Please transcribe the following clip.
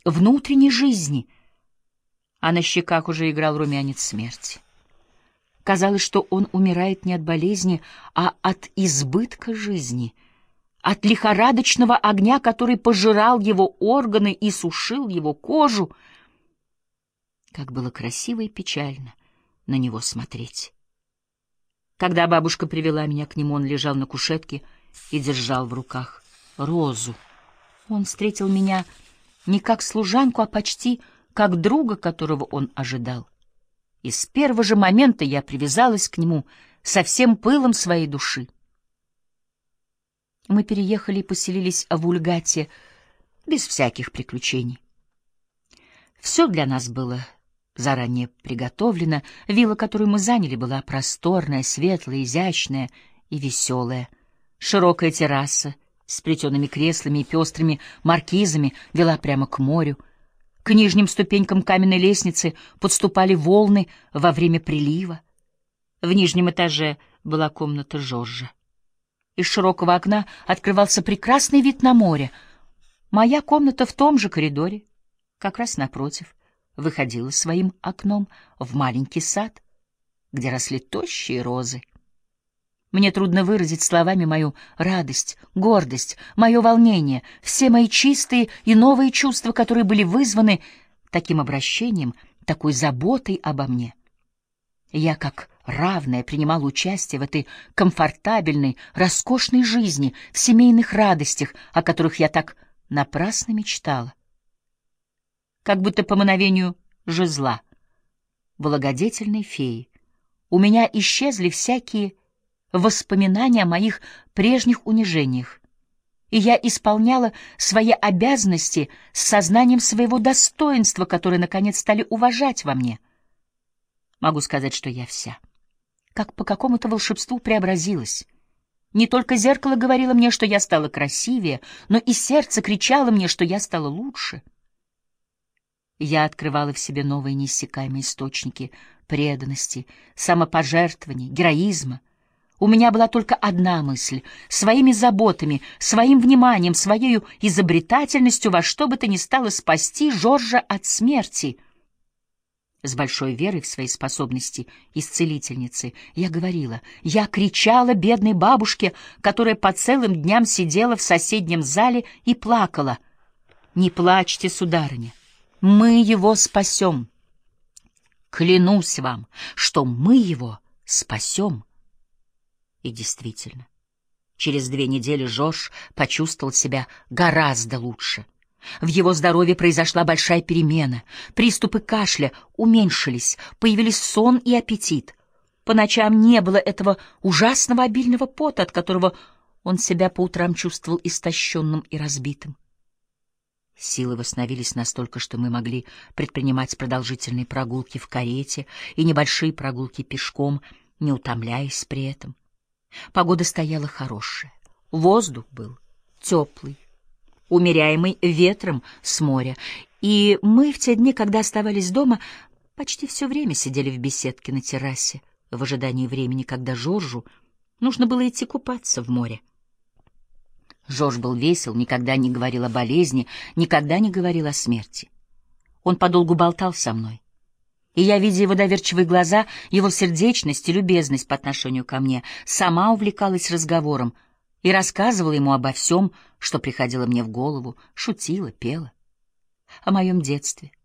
внутренней жизни, а на щеках уже играл румянец смерти. Казалось, что он умирает не от болезни, а от избытка жизни, от лихорадочного огня, который пожирал его органы и сушил его кожу. Как было красиво и печально на него смотреть. Когда бабушка привела меня к нему, он лежал на кушетке и держал в руках розу. Он встретил меня не как служанку, а почти как друга, которого он ожидал. И с первого же момента я привязалась к нему со всем пылом своей души. Мы переехали и поселились в Ульгате без всяких приключений. Все для нас было заранее приготовлено. Вилла, которую мы заняли, была просторная, светлая, изящная и веселая. Широкая терраса с плетеными креслами и пестрыми маркизами вела прямо к морю. К нижним ступенькам каменной лестницы подступали волны во время прилива. В нижнем этаже была комната Жоржа. Из широкого окна открывался прекрасный вид на море. Моя комната в том же коридоре, как раз напротив, выходила своим окном в маленький сад, где росли тощие розы. Мне трудно выразить словами мою радость, гордость, мое волнение, все мои чистые и новые чувства, которые были вызваны таким обращением, такой заботой обо мне. Я, как равная, принимала участие в этой комфортабельной, роскошной жизни, в семейных радостях, о которых я так напрасно мечтала. Как будто по мановению жезла, благодетельной феи, у меня исчезли всякие воспоминания о моих прежних унижениях, и я исполняла свои обязанности с сознанием своего достоинства, которое, наконец, стали уважать во мне. Могу сказать, что я вся, как по какому-то волшебству, преобразилась. Не только зеркало говорило мне, что я стала красивее, но и сердце кричало мне, что я стала лучше. Я открывала в себе новые неиссякаемые источники преданности, самопожертвования, героизма. У меня была только одна мысль — своими заботами, своим вниманием, своей изобретательностью во что бы то ни стало спасти Жоржа от смерти. С большой верой в свои способности исцелительницы я говорила, я кричала бедной бабушке, которая по целым дням сидела в соседнем зале и плакала. «Не плачьте, сударыня, мы его спасем. Клянусь вам, что мы его спасем». И действительно, через 2 недели Жорж почувствовал себя гораздо лучше. В его здоровье произошла большая перемена. Приступы кашля уменьшились, появились сон и аппетит. По ночам не было этого ужасного обильного пота, от которого он себя по утрам чувствовал истощенным и разбитым. Силы восстановились настолько, что мы могли предпринимать продолжительные прогулки в карете и небольшие прогулки пешком, не утомляясь при этом. Погода стояла хорошая, воздух был теплый, умеряемый ветром с моря, и мы в те дни, когда оставались дома, почти все время сидели в беседке на террасе в ожидании времени, когда Жоржу нужно было идти купаться в море. Жорж был весел, никогда не говорил о болезни, никогда не говорил о смерти. Он подолгу болтал со мной. И я, видя его доверчивые глаза, его сердечность и любезность по отношению ко мне, сама увлекалась разговором и рассказывала ему обо всем, что приходило мне в голову, шутила, пела. О моем детстве,